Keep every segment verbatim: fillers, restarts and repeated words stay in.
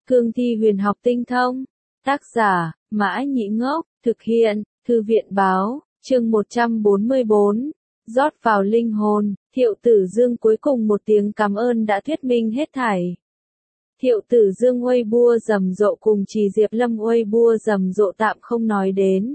Cương thi huyền học tinh thông. Tác giả, Mã Nhĩ Ngốc, thực hiện, Thư viện báo, chương một trăm bốn mươi bốn. Rót vào linh hồn, Thiệu Tử Dương cuối cùng một tiếng cảm ơn đã thuyết minh hết thảy. Thiệu Tử Dương Weibo rầm rộ cùng Trì Diệp Lâm Weibo rầm rộ tạm không nói đến.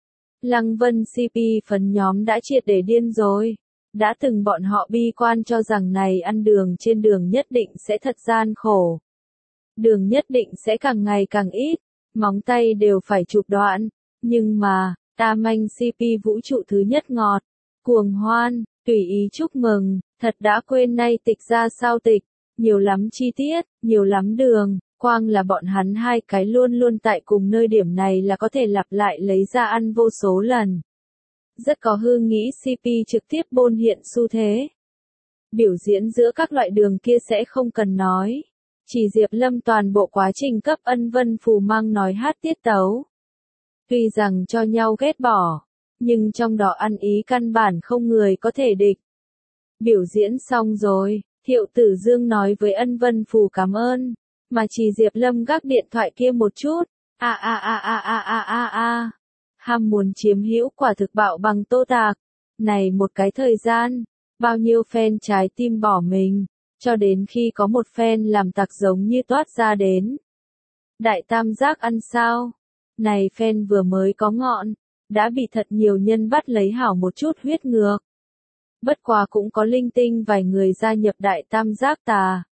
Lăng Vân xê pê phấn nhóm đã triệt để điên rồi. Đã từng bọn họ bi quan cho rằng này ăn đường trên đường nhất định sẽ thật gian khổ. Đường nhất định sẽ càng ngày càng ít, móng tay đều phải chụp đoạn. Nhưng mà, Tam Anh xê pê vũ trụ thứ nhất ngọt, cuồng hoan, tùy ý chúc mừng, thật đã quên nay tịch ra sao tịch, nhiều lắm chi tiết, nhiều lắm đường, quang là bọn hắn hai cái luôn luôn tại cùng nơi điểm này là có thể lặp lại lấy ra ăn vô số lần. Rất có hư nghĩ xê pê trực tiếp bôn hiện xu thế. Biểu diễn giữa các loại đường kia sẽ không cần nói. Chỉ Diệp Lâm toàn bộ quá trình cấp Ân Vân Phù mang nói hát tiết tấu. Tuy rằng cho nhau ghét bỏ, nhưng trong đó ăn ý căn bản không người có thể địch. Biểu diễn xong rồi, Thiệu Tử Dương nói với Ân Vân Phù cảm ơn, mà Chỉ Diệp Lâm gác điện thoại kia một chút. A a a a a a a a. Ham muốn chiếm hữu quả thực bạo bằng Tô Tạc. Này một cái thời gian, bao nhiêu fan trái tim bỏ mình, cho đến khi có một fan làm tặc giống như toát ra đến. Đại tam giác ăn sao? Này fan vừa mới có ngọn, đã bị thật nhiều nhân bắt lấy hảo một chút huyết ngược. Bất quá cũng có linh tinh vài người gia nhập đại tam giác tà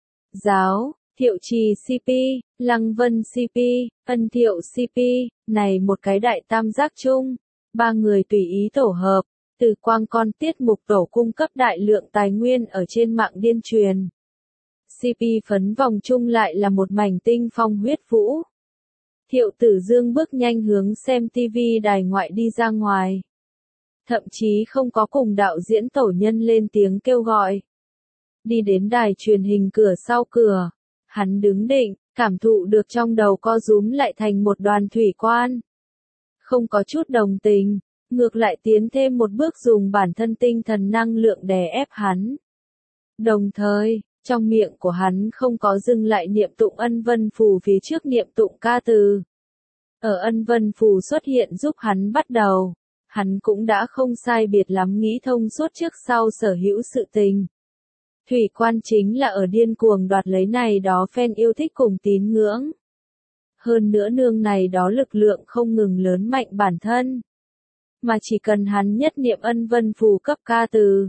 giáo, Thiệu Trì xê pê, Lăng Vân xê pê, Ân Thiệu xê pê, này một cái đại tam giác chung, ba người tùy ý tổ hợp, từ quang con tiết mục tổ cung cấp đại lượng tài nguyên ở trên mạng điên truyền. xê pê phấn vòng chung lại là một mảnh tinh phong huyết vũ. Thiệu Tử Dương bước nhanh hướng xem ti vi đài ngoại đi ra ngoài. Thậm chí không có cùng đạo diễn tổ nhân lên tiếng kêu gọi. Đi đến đài truyền hình cửa sau cửa. Hắn đứng định, cảm thụ được trong đầu co rúm lại thành một đoàn thủy quan. Không có chút đồng tình, ngược lại tiến thêm một bước dùng bản thân tinh thần năng lượng đè ép hắn. Đồng thời, trong miệng của hắn không có dừng lại niệm tụng Ân Vân Phù phía trước niệm tụng ca từ. Ở Ân Vân Phù xuất hiện giúp hắn bắt đầu, hắn cũng đã không sai biệt lắm nghĩ thông suốt trước sau sở hữu sự tình. Thủy quan chính là ở điên cuồng đoạt lấy này đó fan yêu thích cùng tín ngưỡng. Hơn nữa nương này đó lực lượng không ngừng lớn mạnh bản thân. Mà chỉ cần hắn nhất niệm Ân Vân Phù cấp ca từ.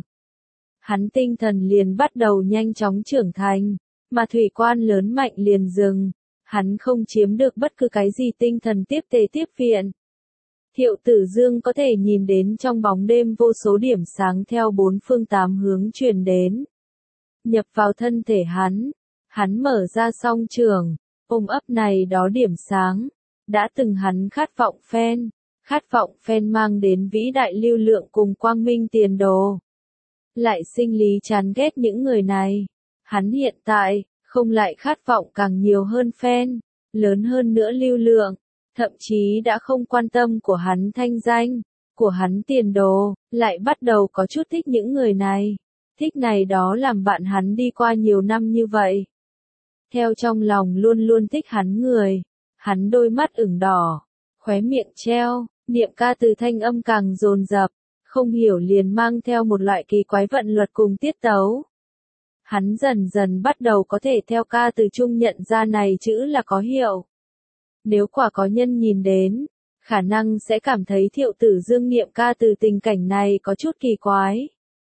Hắn tinh thần liền bắt đầu nhanh chóng trưởng thành, mà thủy quan lớn mạnh liền dừng. Hắn không chiếm được bất cứ cái gì tinh thần tiếp tế tiếp viện. Thiệu Tử Dương có thể nhìn đến trong bóng đêm vô số điểm sáng theo bốn phương tám hướng truyền đến. Nhập vào thân thể hắn, hắn mở ra song trường, ôm ấp này đó điểm sáng, đã từng hắn khát vọng fan, khát vọng fan mang đến vĩ đại lưu lượng cùng quang minh tiền đồ. Lại sinh lý chán ghét những người này, hắn hiện tại, không lại khát vọng càng nhiều hơn fan, lớn hơn nữa lưu lượng, thậm chí đã không quan tâm của hắn thanh danh, của hắn tiền đồ, lại bắt đầu có chút thích những người này. Thích này đó làm bạn hắn đi qua nhiều năm như vậy. Theo trong lòng luôn luôn thích hắn người, hắn đôi mắt ửng đỏ, khóe miệng treo, niệm ca từ thanh âm càng dồn dập, không hiểu liền mang theo một loại kỳ quái vận luật cùng tiết tấu. Hắn dần dần bắt đầu có thể theo ca từ chung nhận ra này chữ là có hiệu. Nếu quả có nhân nhìn đến, khả năng sẽ cảm thấy Thiệu Tử Dương niệm ca từ tình cảnh này có chút kỳ quái.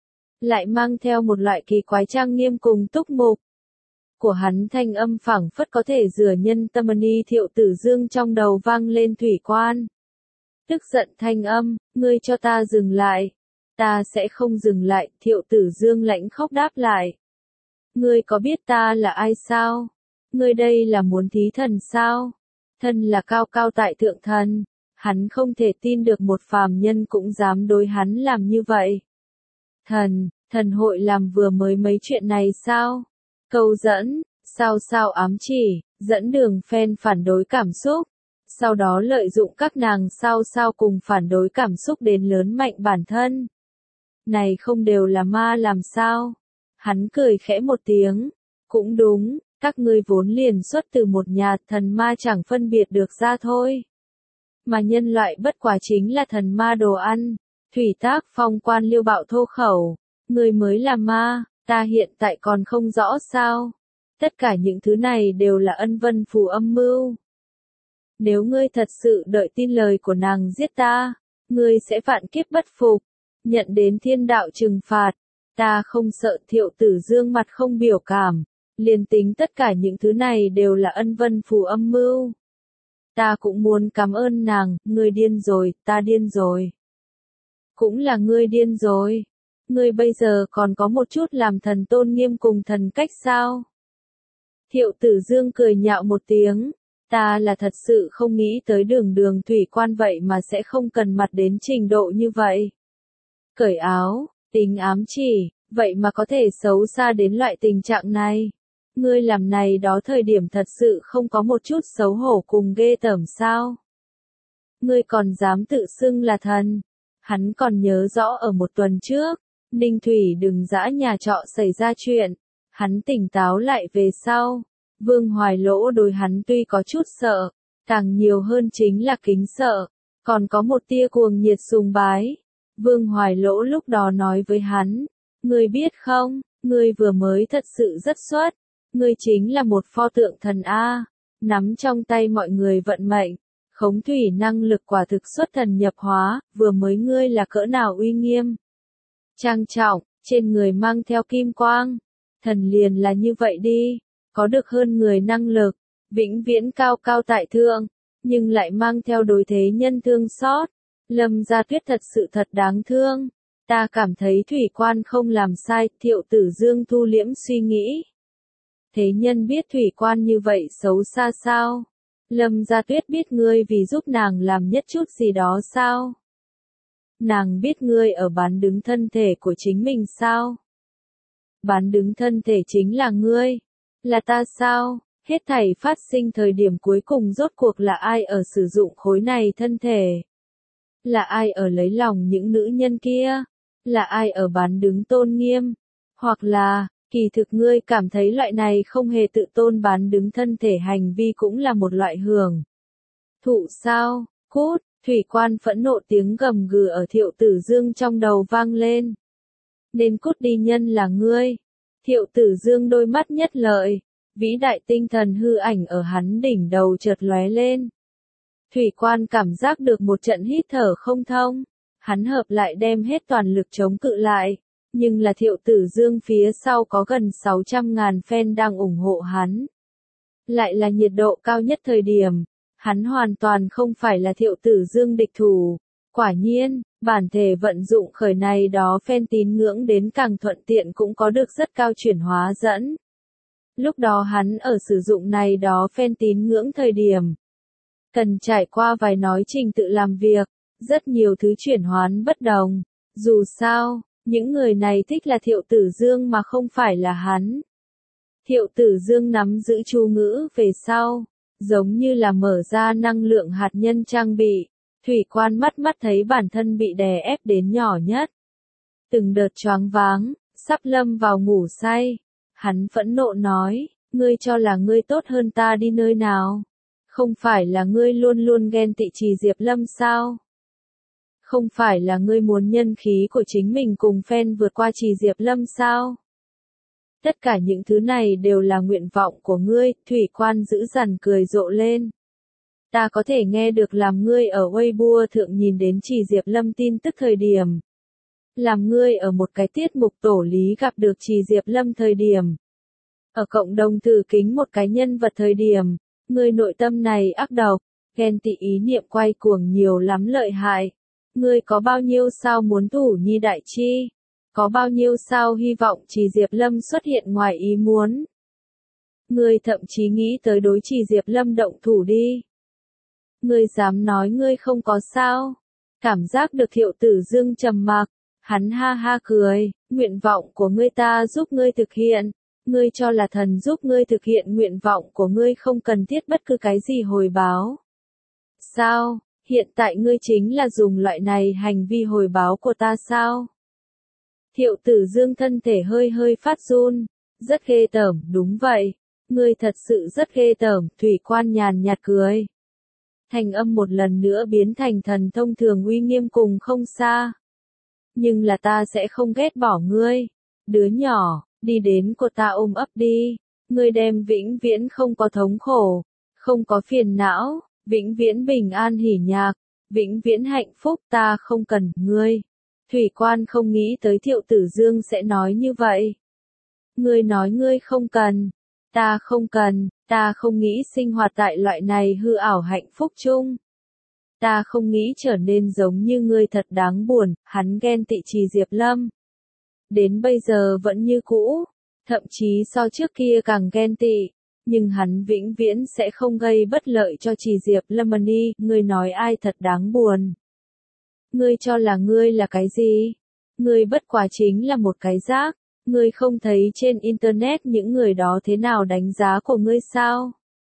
Lại mang theo một loại kỳ quái trang nghiêm cùng túc mục. Của hắn thanh âm phảng phất có thể rửa nhân tâm ni Thiệu Tử Dương trong đầu vang lên thủy quan. Tức giận thanh âm, ngươi cho ta dừng lại. Ta sẽ không dừng lại, Thiệu Tử Dương lãnh khóc đáp lại. Ngươi có biết ta là ai sao? Ngươi đây là muốn thí thần sao? Thân là cao cao tại thượng thần. Hắn không thể tin được một phàm nhân cũng dám đối hắn làm như vậy. Thần, thần hội làm vừa mới mấy chuyện này sao? Câu dẫn, sao sao ám chỉ, dẫn đường fan phản đối cảm xúc. Sau đó lợi dụng các nàng sao sao cùng phản đối cảm xúc đến lớn mạnh bản thân. Này không đều là ma làm sao? Hắn cười khẽ một tiếng. Cũng đúng, Các ngươi vốn liền xuất từ một nhà, thần ma chẳng phân biệt được ra thôi. Mà nhân loại bất quá chính là thần ma đồ ăn, thủy tác phong quan liêu bạo thô khẩu, ngươi mới là ma, ta hiện tại còn không rõ sao. Tất cả những thứ này đều là ân vân phù âm mưu. Nếu ngươi thật sự đợi tin lời của nàng giết ta, ngươi sẽ vạn kiếp bất phục, nhận đến thiên đạo trừng phạt. Ta không sợ. Thiệu Tử Dương mặt không biểu cảm, liền tính tất cả những thứ này đều là ân vân phù âm mưu. Ta cũng muốn cảm ơn nàng, ngươi điên rồi, ta điên rồi. Cũng là ngươi điên rồi. Ngươi bây giờ còn có một chút làm thần tôn nghiêm cùng thần cách sao? Thiệu Tử Dương cười nhạo một tiếng, ta là thật sự không nghĩ tới đường đường thủy quan vậy mà sẽ không cần mặt đến trình độ như vậy. Cởi áo, tính ám chỉ, vậy mà có thể xấu xa đến loại tình trạng này. Ngươi làm này đó thời điểm thật sự không có một chút xấu hổ cùng ghê tởm sao? Ngươi còn dám tự xưng là thần? Hắn còn nhớ rõ ở một tuần trước, Ninh Thủy đừng dã nhà trọ xảy ra chuyện. Hắn tỉnh táo lại về sau. Vương Hoài Lỗ đối hắn tuy có chút sợ, càng nhiều hơn chính là kính sợ, còn có một tia cuồng nhiệt sùng bái. Vương Hoài Lỗ lúc đó nói với hắn, ngươi biết không, ngươi vừa mới thật sự rất xuất, ngươi chính là một pho tượng thần A, nắm trong tay mọi người vận mệnh, khống thủy năng lực quả thực xuất thần nhập hóa, vừa mới ngươi là cỡ nào uy nghiêm. Trang trọng, trên người mang theo kim quang, thần liền là như vậy đi. Có được hơn người năng lực, vĩnh viễn cao cao tại thượng, nhưng lại mang theo đối thế nhân thương xót. Lâm Gia Tuyết thật sự thật đáng thương. Ta cảm thấy thủy quan không làm sai. Thiệu Tử Dương thu liễm suy nghĩ. Thế nhân biết thủy quan như vậy xấu xa sao? Lâm Gia Tuyết biết ngươi vì giúp nàng làm nhất chút gì đó sao? Nàng biết ngươi ở bán đứng thân thể của chính mình sao? Bán đứng thân thể chính là ngươi. Là ta sao? Hết thảy phát sinh thời điểm cuối cùng rốt cuộc là ai ở sử dụng khối này thân thể? Là ai ở lấy lòng những nữ nhân kia? Là ai ở bán đứng tôn nghiêm? Hoặc là, kỳ thực ngươi cảm thấy loại này không hề tự tôn bán đứng thân thể hành vi cũng là một loại hưởng thụ sao? Cút! Thủy quan phẫn nộ tiếng gầm gừ ở Thiệu Tử Dương trong đầu vang lên. Nên cút đi nhân là ngươi. Thiệu Tử Dương đôi mắt nhất lợi, vĩ đại tinh thần hư ảnh ở hắn đỉnh đầu chợt lóe lên. Thủy quan cảm giác được một trận hít thở không thông, hắn hợp lại đem hết toàn lực chống cự lại, nhưng là Thiệu Tử Dương phía sau có gần sáu trăm ngàn fan đang ủng hộ hắn. Lại là nhiệt độ cao nhất thời điểm, hắn hoàn toàn không phải là Thiệu Tử Dương địch thủ. Quả nhiên, bản thể vận dụng khởi này đó fan tín ngưỡng đến càng thuận tiện cũng có được rất cao chuyển hóa dẫn. Lúc đó hắn ở sử dụng này đó fan tín ngưỡng thời điểm, cần trải qua vài nói trình tự làm việc, rất nhiều thứ chuyển hoán bất đồng. Dù sao, những người này thích là Thiệu Tử Dương mà không phải là hắn. Thiệu Tử Dương nắm giữ chú ngữ về sau, giống như là mở ra năng lượng hạt nhân trang bị. Thủy quan mắt mắt thấy bản thân bị đè ép đến nhỏ nhất. Từng đợt choáng váng, sắp lâm vào ngủ say. Hắn phẫn nộ nói, ngươi cho là ngươi tốt hơn ta đi nơi nào? Không phải là ngươi luôn luôn ghen tị Trì Diệp Lâm sao? Không phải là ngươi muốn nhân khí của chính mình cùng fan vượt qua Trì Diệp Lâm sao? Tất cả những thứ này đều là nguyện vọng của ngươi. Thủy quan dữ dằn cười rộ lên. Ta có thể nghe được làm ngươi ở Weibo thượng nhìn đến Trì Diệp Lâm tin tức thời điểm. Làm ngươi ở một cái tiết mục tổ lý gặp được Trì Diệp Lâm thời điểm. Ở cộng đồng thử kính một cái nhân vật thời điểm. Ngươi nội tâm này ác độc, ghen tị ý niệm quay cuồng nhiều lắm lợi hại. Ngươi có bao nhiêu sao muốn thủ nhi đại chi? Có bao nhiêu sao hy vọng Trì Diệp Lâm xuất hiện ngoài ý muốn? Ngươi thậm chí nghĩ tới đối Trì Diệp Lâm động thủ đi. Ngươi dám nói ngươi không có sao? Cảm giác được Thiệu Tử Dương trầm mặc, hắn ha ha cười, nguyện vọng của ngươi ta giúp ngươi thực hiện, ngươi cho là thần giúp ngươi thực hiện nguyện vọng của ngươi không cần thiết bất cứ cái gì hồi báo. Sao, hiện tại ngươi chính là dùng loại này hành vi hồi báo của ta sao? Thiệu Tử Dương thân thể hơi hơi phát run, rất ghê tởm, đúng vậy. Ngươi thật sự rất ghê tởm, Thủy Quan nhàn nhạt cười. Thành âm một lần nữa biến thành thần thông thường uy nghiêm cùng không xa. Nhưng là ta sẽ không ghét bỏ ngươi. Đứa nhỏ, đi đến cô ta ôm ấp đi. Ngươi đem vĩnh viễn không có thống khổ, không có phiền não, vĩnh viễn bình an hỉ nhạc, vĩnh viễn hạnh phúc, ta không cần ngươi. Thủy Quan không nghĩ tới Thiệu Tử Dương sẽ nói như vậy. Ngươi nói ngươi không cần, ta không cần, ta không nghĩ sinh hoạt tại loại này hư ảo hạnh phúc chung. Ta không nghĩ trở nên giống như ngươi, thật đáng buồn. Hắn ghen tị Trì Diệp Lâm. Đến bây giờ vẫn như cũ, thậm chí so trước kia càng ghen tị, nhưng hắn vĩnh viễn sẽ không gây bất lợi cho Trì Diệp Lâm. Đi, ngươi nói ai thật đáng buồn? Ngươi cho là ngươi là cái gì? Ngươi bất quá chính là một cái rác. Ngươi không thấy trên internet những người đó thế nào đánh giá của ngươi sao?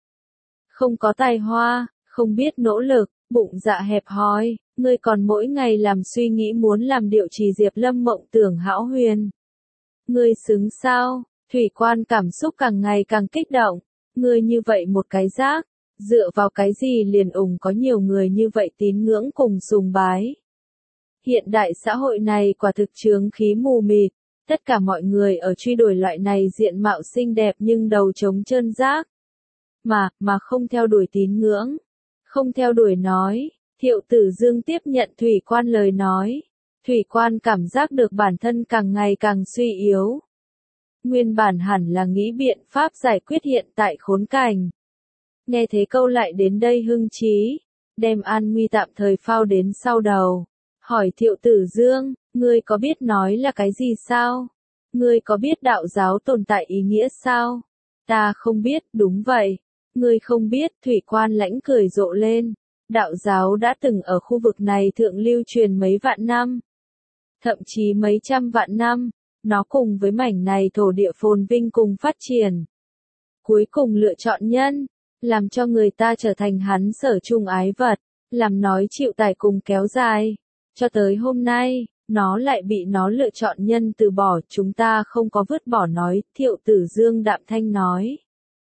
Không có tài hoa, không biết nỗ lực, bụng dạ hẹp hòi, ngươi còn mỗi ngày làm suy nghĩ muốn làm điệu Trì Diệp Lâm mộng tưởng hão huyền. Ngươi xứng sao? Thủy Quan cảm xúc càng ngày càng kích động. Ngươi như vậy một cái rác, dựa vào cái gì liền ủng có nhiều người như vậy tín ngưỡng cùng sùng bái? Hiện đại xã hội này quả thực chướng khí mù mịt, tất cả mọi người ở truy đuổi loại này diện mạo xinh đẹp nhưng đầu trống trơn rác. Mà, mà không theo đuổi tín ngưỡng, không theo đuổi nói. Thiệu Tử Dương tiếp nhận Thủy Quan lời nói. Thủy Quan cảm giác được bản thân càng ngày càng suy yếu. Nguyên bản hẳn là nghĩ biện pháp giải quyết hiện tại khốn cảnh. Nghe thế câu lại đến đây hưng trí, đem an nguy tạm thời phao đến sau đầu. Hỏi Thiệu Tử Dương, ngươi có biết nói là cái gì sao? Ngươi có biết đạo giáo tồn tại ý nghĩa sao? Ta không biết, đúng vậy. Ngươi không biết, Thủy Quan lãnh cười rộ lên. Đạo giáo đã từng ở khu vực này thượng lưu truyền mấy vạn năm. Thậm chí mấy trăm vạn năm. Nó cùng với mảnh này thổ địa phồn vinh cùng phát triển. Cuối cùng lựa chọn nhân, làm cho người ta trở thành hắn sở chung ái vật, làm nói chịu tải cùng kéo dài. Cho tới hôm nay, nó lại bị nó lựa chọn nhân từ bỏ, chúng ta không có vứt bỏ nói, Thiệu Tử Dương đạm thanh nói.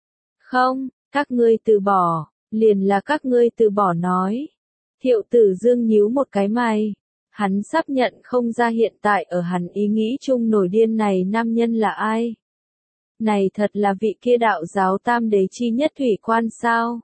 Không, các ngươi từ bỏ, liền là các ngươi từ bỏ nói. Thiệu Tử Dương nhíu một cái mày. Hắn sắp nhận không ra hiện tại ở hắn ý nghĩ chung nổi điên này nam nhân là ai. Này thật là vị kia đạo giáo tam đế chi nhất Thủy Quan sao?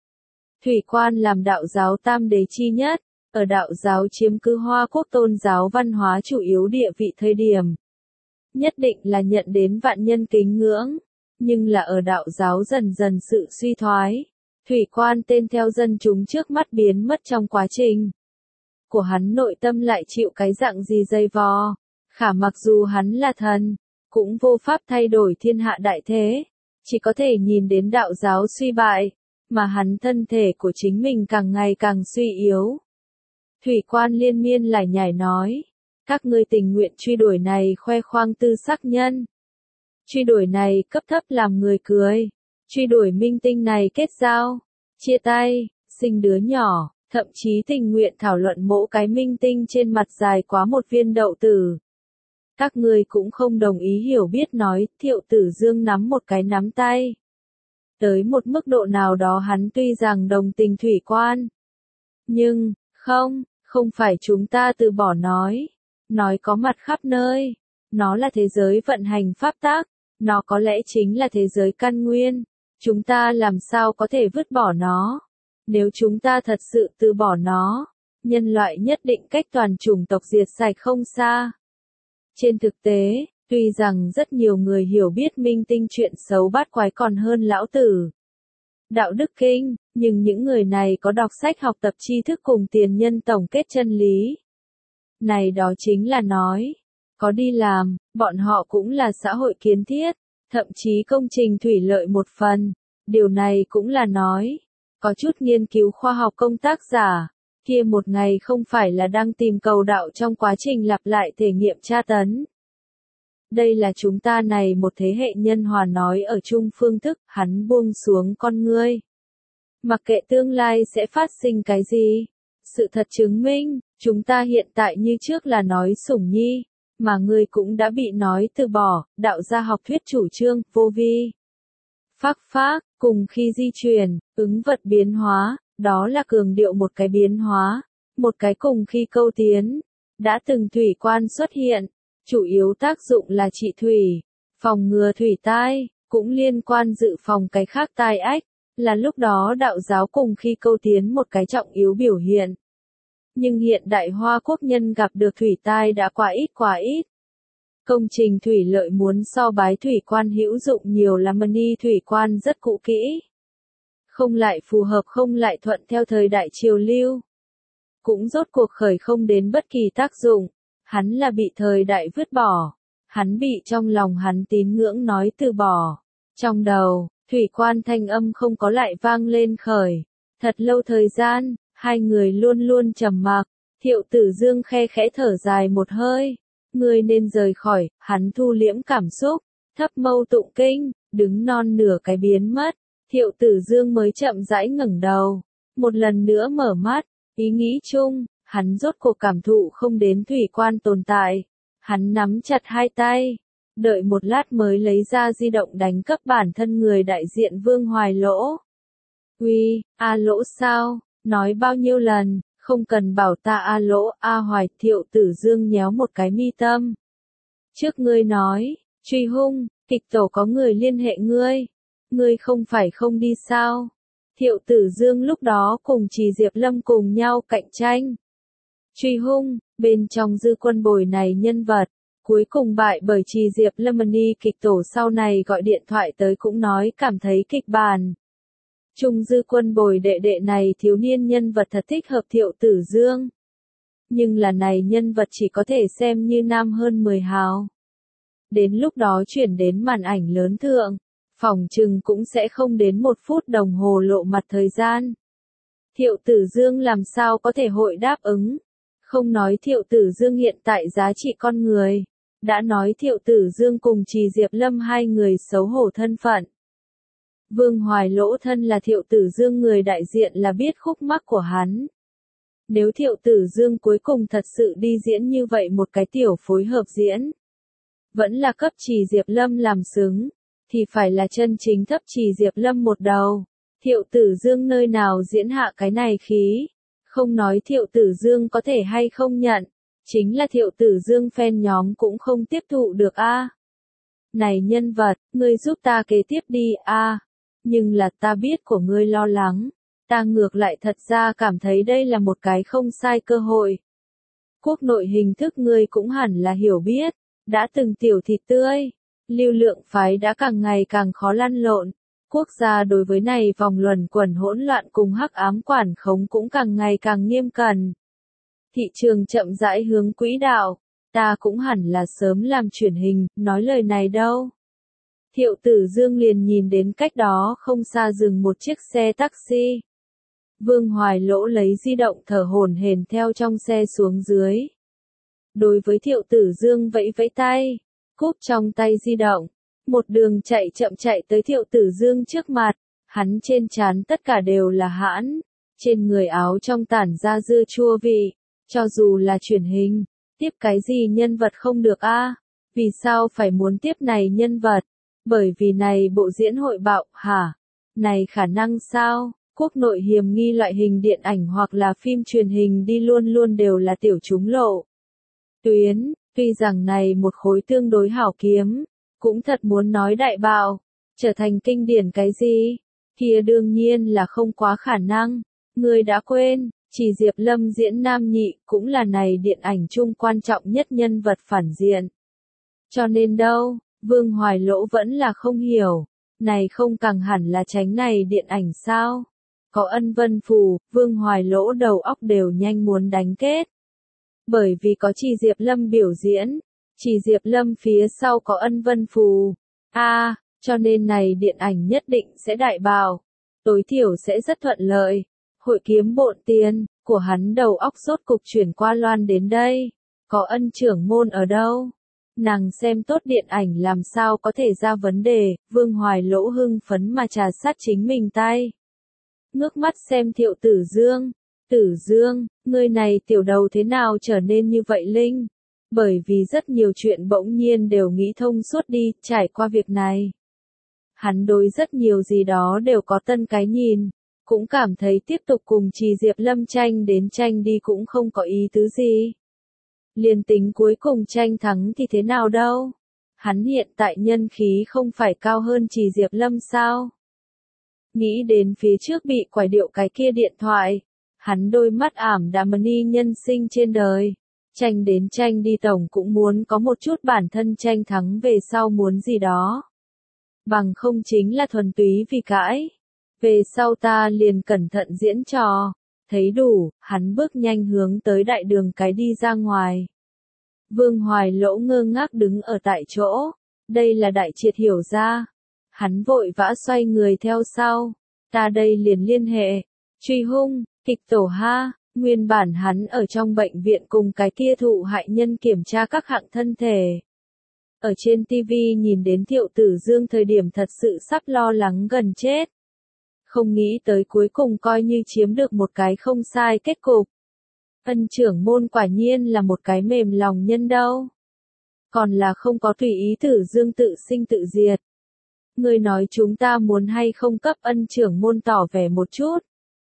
Thủy Quan làm đạo giáo tam đế chi nhất, ở đạo giáo chiếm cứ Hoa Quốc tôn giáo văn hóa chủ yếu địa vị thời điểm. Nhất định là nhận đến vạn nhân kính ngưỡng, nhưng là ở đạo giáo dần dần sự suy thoái. Thủy Quan tên theo dân chúng trước mắt biến mất trong quá trình. Của hắn nội tâm lại chịu cái dạng gì dây vò. Khả mặc dù hắn là thần, cũng vô pháp thay đổi thiên hạ đại thế, chỉ có thể nhìn đến đạo giáo suy bại, mà hắn thân thể của chính mình càng ngày càng suy yếu. Thủy Quan liên miên lải nhải nói, các ngươi tình nguyện truy đuổi này khoe khoang tư sắc nhân, truy đuổi này cấp thấp làm người cười, truy đuổi minh tinh này kết giao, chia tay, sinh đứa nhỏ. Thậm chí tình nguyện thảo luận mỗi cái minh tinh trên mặt dài quá một viên đậu tử. Các ngươi cũng không đồng ý hiểu biết nói, Thiệu Tử Dương nắm một cái nắm tay. Tới một mức độ nào đó hắn tuy rằng đồng tình Thủy Quan. Nhưng, không, không phải chúng ta từ bỏ nói. Nói có mặt khắp nơi. Nó là thế giới vận hành pháp tác. Nó có lẽ chính là thế giới căn nguyên. Chúng ta làm sao có thể vứt bỏ nó? Nếu chúng ta thật sự từ bỏ nó, nhân loại nhất định cách toàn chủng tộc diệt sạch không xa. Trên thực tế, tuy rằng rất nhiều người hiểu biết minh tinh chuyện xấu bát quái còn hơn lão tử. Đạo đức kinh, nhưng những người này có đọc sách học tập tri thức cùng tiền nhân tổng kết chân lý. Này đó chính là nói, có đi làm, bọn họ cũng là xã hội kiến thiết, thậm chí công trình thủy lợi một phần. Điều này cũng là nói. Có chút nghiên cứu khoa học công tác giả, kia một ngày không phải là đang tìm cầu đạo trong quá trình lặp lại thể nghiệm tra tấn. Đây là chúng ta này một thế hệ nhân hòa nói ở chung phương thức, hắn buông xuống con ngươi. Mặc kệ tương lai sẽ phát sinh cái gì, sự thật chứng minh, chúng ta hiện tại như trước là nói sủng nhi, mà ngươi cũng đã bị nói từ bỏ, đạo gia học thuyết chủ trương, vô vi. phác phác, cùng khi di chuyển, ứng vật biến hóa, đó là cường điệu một cái biến hóa, một cái cùng khi câu tiến. Đã từng thủy quan xuất hiện, chủ yếu tác dụng là trị thủy, phòng ngừa thủy tai, cũng liên quan dự phòng cái khác tai ách, là lúc đó đạo giáo cùng khi câu tiến một cái trọng yếu biểu hiện. Nhưng hiện đại Hoa Quốc nhân gặp được thủy tai đã quá ít quá ít. Công trình thủy lợi muốn so bái thủy quan hữu dụng nhiều là mani thủy quan rất cũ kỹ. Không lại phù hợp không lại thuận theo thời đại triều lưu. Cũng rốt cuộc khởi không đến bất kỳ tác dụng. Hắn là bị thời đại vứt bỏ. Hắn bị trong lòng hắn tín ngưỡng nói từ bỏ. Trong đầu, thủy quan thanh âm không có lại vang lên khởi. Thật lâu thời gian, hai người luôn luôn trầm mặc. Thiệu Tử Dương khe khẽ thở dài một hơi. Ngươi nên rời khỏi, hắn thu liễm cảm xúc, thấp mâu tụng kinh, đứng non nửa cái biến mất. Thiệu Tử Dương mới chậm rãi ngẩng đầu, một lần nữa mở mắt, ý nghĩ chung, hắn rốt cuộc cảm thụ không đến thủy quan tồn tại. Hắn nắm chặt hai tay, đợi một lát mới lấy ra di động đánh cấp bản thân người đại diện Vương Hoài Lỗ. Uy, a Lỗ sao, nói bao nhiêu lần. Không cần bảo ta a Lỗ, a Hoài. Thiệu Tử Dương nhéo một cái mi tâm. Trước ngươi nói, truy hung, kịch tổ có người liên hệ ngươi. Ngươi không phải không đi sao? Thiệu Tử Dương lúc đó cùng Trì Diệp Lâm cùng nhau cạnh tranh. Truy hung, bên trong Dư Quân Bồi này nhân vật, cuối cùng bại bởi Trì Diệp Lâm. Mani kịch tổ sau này gọi điện thoại tới cũng nói cảm thấy kịch bản. Trung Dư Quân Bồi đệ đệ này thiếu niên nhân vật thật thích hợp Thiệu Tử Dương. Nhưng là này nhân vật chỉ có thể xem như nam hơn mười hào. Đến lúc đó chuyển đến màn ảnh lớn thượng, phỏng chừng cũng sẽ không đến một phút đồng hồ lộ mặt thời gian. Thiệu Tử Dương làm sao có thể hội đáp ứng? Không nói Thiệu Tử Dương hiện tại giá trị con người, đã nói Thiệu Tử Dương cùng Trì Diệp Lâm hai người xấu hổ thân phận. Vương Hoài Lỗ thân là Thiệu Tử Dương người đại diện là biết khúc mắc của hắn. Nếu Thiệu Tử Dương cuối cùng thật sự đi diễn như vậy một cái tiểu phối hợp diễn, vẫn là cấp Trì Diệp Lâm làm xứng, thì phải là chân chính thấp Trì Diệp Lâm một đầu. Thiệu Tử Dương nơi nào diễn hạ cái này khí, không nói Thiệu Tử Dương có thể hay không nhận, chính là Thiệu Tử Dương fan nhóm cũng không tiếp thụ được a. À. Này nhân vật, ngươi giúp ta kế tiếp đi a. À. Nhưng là ta biết của ngươi lo lắng, ta ngược lại thật ra cảm thấy đây là một cái không sai cơ hội. Quốc nội hình thức ngươi cũng hẳn là hiểu biết, đã từng tiểu thịt tươi, lưu lượng phái đã càng ngày càng khó lăn lộn, quốc gia đối với này vòng luẩn quẩn hỗn loạn cùng hắc ám quản khống cũng càng ngày càng nghiêm cẩn. Thị trường chậm rãi hướng quỹ đạo, ta cũng hẳn là sớm làm truyền hình, nói lời này đâu. Thiệu Tử Dương liền nhìn đến cách đó không xa dừng một chiếc xe taxi. Vương Hoài Lỗ lấy di động thở hổn hển theo trong xe xuống dưới. Đối với Thiệu Tử Dương vẫy vẫy tay, cúp trong tay di động, một đường chạy chậm chạy tới Thiệu Tử Dương trước mặt, hắn trên trán tất cả đều là hãn, trên người áo trong tản ra dưa chua vị, cho dù là truyền hình, tiếp cái gì nhân vật không được a? À? Vì sao phải muốn tiếp này nhân vật? Bởi vì này bộ diễn hội bạo, hả? Này khả năng sao? Quốc nội hiểm nghi loại hình điện ảnh hoặc là phim truyền hình đi luôn luôn đều là tiểu chúng lộ. Tuyến, tuy rằng này một khối tương đối hảo kiếm, cũng thật muốn nói đại bạo, trở thành kinh điển cái gì? Kia đương nhiên là không quá khả năng. Người đã quên, Trì Diệp Lâm diễn nam nhị cũng là này điện ảnh chung quan trọng nhất nhân vật phản diện. Cho nên đâu, Vương Hoài Lỗ vẫn là không hiểu, này không càng hẳn là tránh này điện ảnh sao? Có ân vân phù, Vương Hoài Lỗ đầu óc đều nhanh muốn đánh kết. Bởi vì có Trì Diệp Lâm biểu diễn, Trì Diệp Lâm phía sau có ân vân phù. A, à, cho nên này điện ảnh nhất định sẽ đại bạo, tối thiểu sẽ rất thuận lợi. Hội kiếm bộn tiền, của hắn đầu óc rốt cục chuyển qua loan đến đây. Có ân trưởng môn ở đâu? Nàng xem tốt điện ảnh làm sao có thể ra vấn đề, Vương Hoài Lỗ hưng phấn mà trà sát chính mình tay. Ngước mắt xem Thiệu Tử Dương. Tử Dương, ngươi này tiểu đầu thế nào trở nên như vậy linh? Bởi vì rất nhiều chuyện bỗng nhiên đều nghĩ thông suốt đi, trải qua việc này. Hắn đối rất nhiều gì đó đều có tân cái nhìn, cũng cảm thấy tiếp tục cùng Trì Diệp Lâm tranh đến tranh đi cũng không có ý tứ gì. Liền tính cuối cùng tranh thắng thì thế nào đâu? Hắn hiện tại nhân khí không phải cao hơn Trì Diệp Lâm sao? Nghĩ đến phía trước bị quải điệu cái kia điện thoại, hắn đôi mắt ảm đạm ni nhân sinh trên đời. Tranh đến tranh đi tổng cũng muốn có một chút bản thân tranh thắng về sau muốn gì đó. Bằng không chính là thuần túy vì cãi. Về sau ta liền cẩn thận diễn trò. Thấy đủ, hắn bước nhanh hướng tới đại đường cái đi ra ngoài. Vương Hoài Lỗ ngơ ngác đứng ở tại chỗ. Đây là đại triệt hiểu ra. Hắn vội vã xoay người theo sau. Ta đây liền liên hệ. Truy hung, kịch tổ ha. Nguyên bản hắn ở trong bệnh viện cùng cái kia thụ hại nhân kiểm tra các hạng thân thể. Ở trên ti vi nhìn đến Thiệu Tử Dương thời điểm thật sự sắp lo lắng gần chết. Không nghĩ tới cuối cùng coi như chiếm được một cái không sai kết cục. Ân trưởng môn quả nhiên là một cái mềm lòng nhân đâu. Còn là không có tùy ý Tử Dương tự sinh tự diệt. Người nói chúng ta muốn hay không cấp ân trưởng môn tỏ vẻ một chút.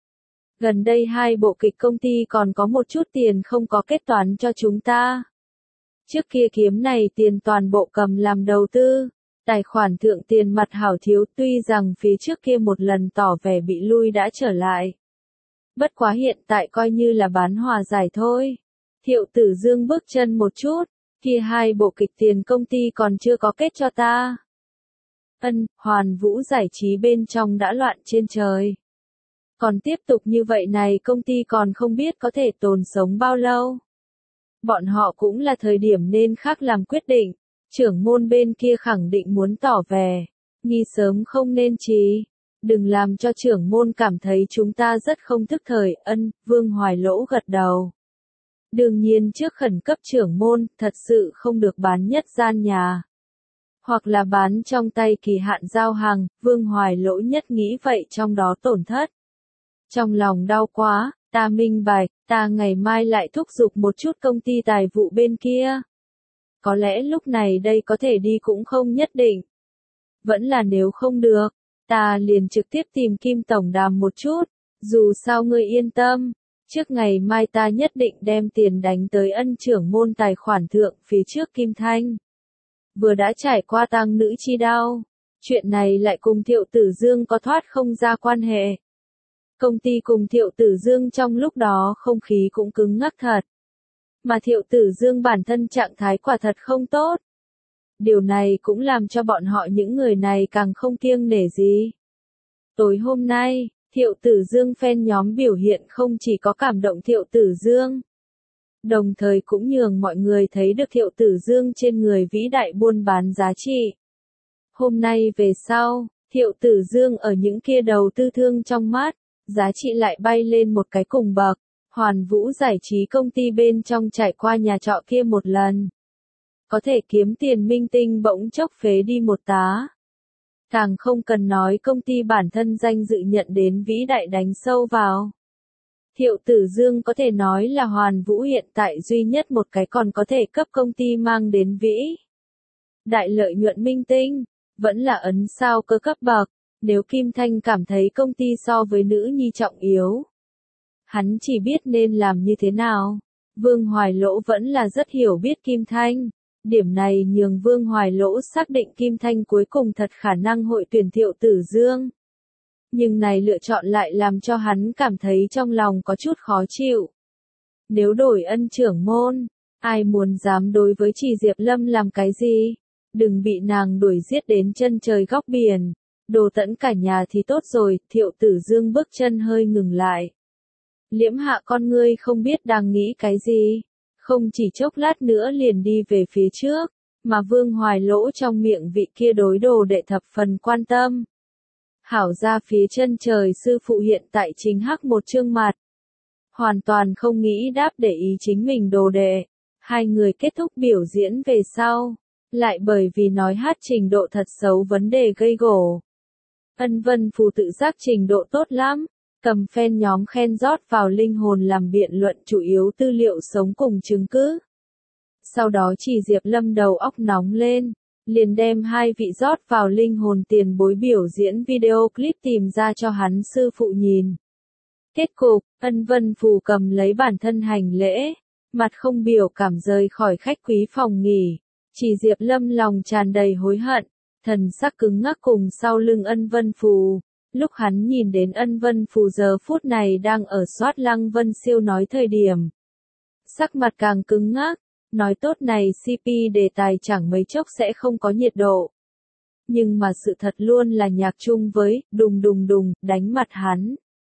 Gần đây hai bộ kịch công ty còn có một chút tiền không có kết toán cho chúng ta. Trước kia kiếm này tiền toàn bộ cầm làm đầu tư. Tài khoản thượng tiền mặt hảo thiếu tuy rằng phía trước kia một lần tỏ vẻ bị lui đã trở lại. Bất quá hiện tại coi như là bán hòa giải thôi. Thiệu Tử Dương bước chân một chút, kia hai bộ kịch tiền công ty còn chưa có kết cho ta. Ân, Hoàn Vũ giải trí bên trong đã loạn trên trời. Còn tiếp tục như vậy này công ty còn không biết có thể tồn sống bao lâu. Bọn họ cũng là thời điểm nên khác làm quyết định. Trưởng môn bên kia khẳng định muốn tỏ vẻ. Nghi sớm không nên trì. Đừng làm cho trưởng môn cảm thấy chúng ta rất không thức thời. Ân, Vương Hoài Lỗ gật đầu. Đương nhiên trước khẩn cấp trưởng môn, thật sự không được bán nhất gian nhà. Hoặc là bán trong tay kỳ hạn giao hàng, Vương Hoài Lỗ nhất nghĩ vậy trong đó tổn thất. Trong lòng đau quá, ta minh bạch, ta ngày mai lại thúc giục một chút công ty tài vụ bên kia. Có lẽ lúc này đây có thể đi cũng không nhất định. Vẫn là nếu không được, ta liền trực tiếp tìm Kim Tổng đàm một chút, dù sao ngươi yên tâm. Trước ngày mai ta nhất định đem tiền đánh tới ân trưởng môn tài khoản thượng phía trước Kim Thanh. Vừa đã trải qua tang nữ chi đau, chuyện này lại cùng Thiệu Tử Dương có thoát không ra quan hệ. Công ty cùng Thiệu Tử Dương trong lúc đó không khí cũng cứng ngắc thật. Mà Thiệu Tử Dương bản thân trạng thái quả thật không tốt. Điều này cũng làm cho bọn họ những người này càng không kiêng nể gì. Tối hôm nay, Thiệu Tử Dương fan nhóm biểu hiện không chỉ có cảm động Thiệu Tử Dương. Đồng thời cũng nhường mọi người thấy được Thiệu Tử Dương trên người vĩ đại buôn bán giá trị. Hôm nay về sau, Thiệu Tử Dương ở những kia đầu tư thương trong mắt, giá trị lại bay lên một cái cùng bậc. Hoàn Vũ giải trí công ty bên trong trải qua nhà trọ kia một lần. Có thể kiếm tiền minh tinh bỗng chốc phế đi một tá. Càng không cần nói công ty bản thân danh dự nhận đến vĩ đại đánh sâu vào. Thiệu Tử Dương có thể nói là Hoàn Vũ hiện tại duy nhất một cái còn có thể cấp công ty mang đến vĩ đại lợi nhuận minh tinh, vẫn là ấn sao cơ cấp bậc. Nếu Kim Thanh cảm thấy công ty so với nữ nhi trọng yếu, hắn chỉ biết nên làm như thế nào. Vương Hoài Lỗ vẫn là rất hiểu biết Kim Thanh. Điểm này nhường Vương Hoài Lỗ xác định Kim Thanh cuối cùng thật khả năng hội tuyển Thiệu Tử Dương. Nhưng này lựa chọn lại làm cho hắn cảm thấy trong lòng có chút khó chịu. Nếu đổi ân trưởng môn, ai muốn dám đối với Trì Diệp Lâm làm cái gì? Đừng bị nàng đuổi giết đến chân trời góc biển. Đồ tẫn cả nhà thì tốt rồi. Thiệu Tử Dương bước chân hơi ngừng lại. Liễm hạ con ngươi không biết đang nghĩ cái gì. Không chỉ chốc lát nữa liền đi về phía trước, mà Vương Hoài Lỗ trong miệng vị kia đối đồ đệ thập phần quan tâm. Hảo ra phía chân trời sư phụ hiện tại chính hắc một trương mặt. Hoàn toàn không nghĩ đáp để ý chính mình đồ đệ. Hai người kết thúc biểu diễn về sau, lại bởi vì nói hát trình độ thật xấu vấn đề gây gổ. Ân Vân Phù tự giác trình độ tốt lắm. Cầm fan nhóm khen rót vào linh hồn làm biện luận chủ yếu tư liệu sống cùng chứng cứ. Sau đó Trì Diệp Lâm đầu óc nóng lên, liền đem hai vị rót vào linh hồn tiền bối biểu diễn video clip tìm ra cho hắn sư phụ nhìn. Kết cục, Ân Vân Phù cầm lấy bản thân hành lễ, mặt không biểu cảm rời khỏi khách quý phòng nghỉ, chỉ Diệp Lâm lòng tràn đầy hối hận, thần sắc cứng ngắc cùng sau lưng Ân Vân Phù. Lúc hắn nhìn đến Ân Vân Phù giờ phút này đang ở soát Lăng Vân Siêu nói thời điểm, sắc mặt càng cứng ngắc, nói tốt này xê pê đề tài chẳng mấy chốc sẽ không có nhiệt độ. Nhưng mà sự thật luôn là nhạc chung với, đùng đùng đùng, đánh mặt hắn.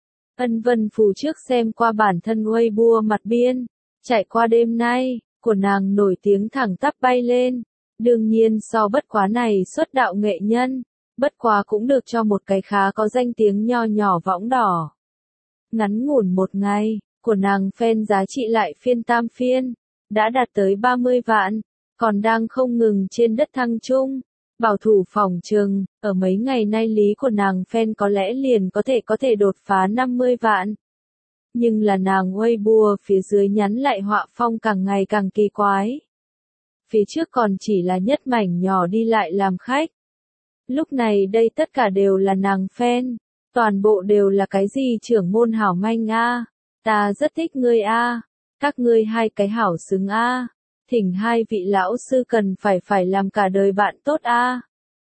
Ân Vân Phù trước xem qua bản thân Weibo mặt biên, chạy qua đêm nay, của nàng nổi tiếng thẳng tắp bay lên. Đương nhiên so bất quá này xuất đạo nghệ nhân, bất quá cũng được cho một cái khá có danh tiếng nho nhỏ võng đỏ. Ngắn ngủn một ngày, của nàng fan giá trị lại phiên tam phiên, đã đạt tới ba mươi vạn, còn đang không ngừng trên đất thăng trung. Bảo thủ phỏng chừng, ở mấy ngày nay lý của nàng fan có lẽ liền có thể có thể đột phá năm mươi vạn. Nhưng là nàng Weibo phía dưới nhắn lại họa phong càng ngày càng kỳ quái. Phía trước còn chỉ là nhất mảnh nhỏ đi lại làm khách. Lúc này đây tất cả đều là nàng fan, toàn bộ đều là cái gì trưởng môn hảo manh a, ta rất thích ngươi a, các ngươi hai cái hảo xứng a, thỉnh hai vị lão sư cần phải phải làm cả đời bạn tốt a,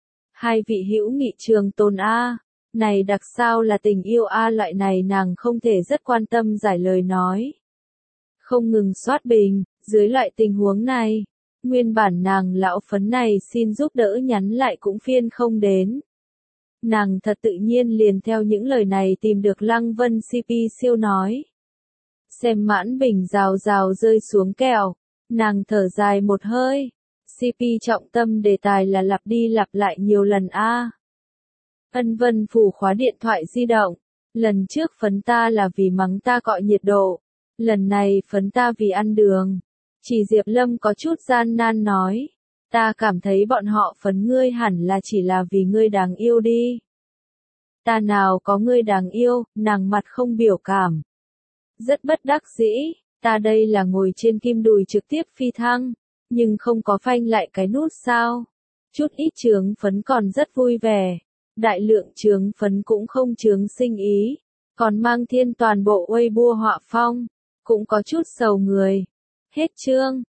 hai vị hữu nghị trường tồn a, này đặc sao là tình yêu a, loại này nàng không thể rất quan tâm giải lời nói, không ngừng soát bình. Dưới loại tình huống này, nguyên bản nàng lão phấn này xin giúp đỡ nhắn lại cũng phiên không đến. Nàng thật tự nhiên liền theo những lời này tìm được Lăng Vân xê pê siêu nói. Xem mãn bình rào rào rơi xuống kẹo, nàng thở dài một hơi. xê pê trọng tâm đề tài là lặp đi lặp lại nhiều lần a. Ân Vân Phù khóa điện thoại di động. Lần trước phấn ta là vì mắng ta cọ nhiệt độ. Lần này phấn ta vì ăn đường. Chỉ Diệp Lâm có chút gian nan nói. Ta cảm thấy bọn họ phấn ngươi hẳn là chỉ là vì ngươi đáng yêu đi. Ta nào có ngươi đáng yêu, nàng mặt không biểu cảm. Rất bất đắc dĩ, ta đây là ngồi trên kim đùi trực tiếp phi thăng, nhưng không có phanh lại cái nút sao. Chút ít chướng phấn còn rất vui vẻ, đại lượng chướng phấn cũng không chướng sinh ý, còn mang thiên toàn bộ Weibo họa phong, cũng có chút sầu người. Hết chương.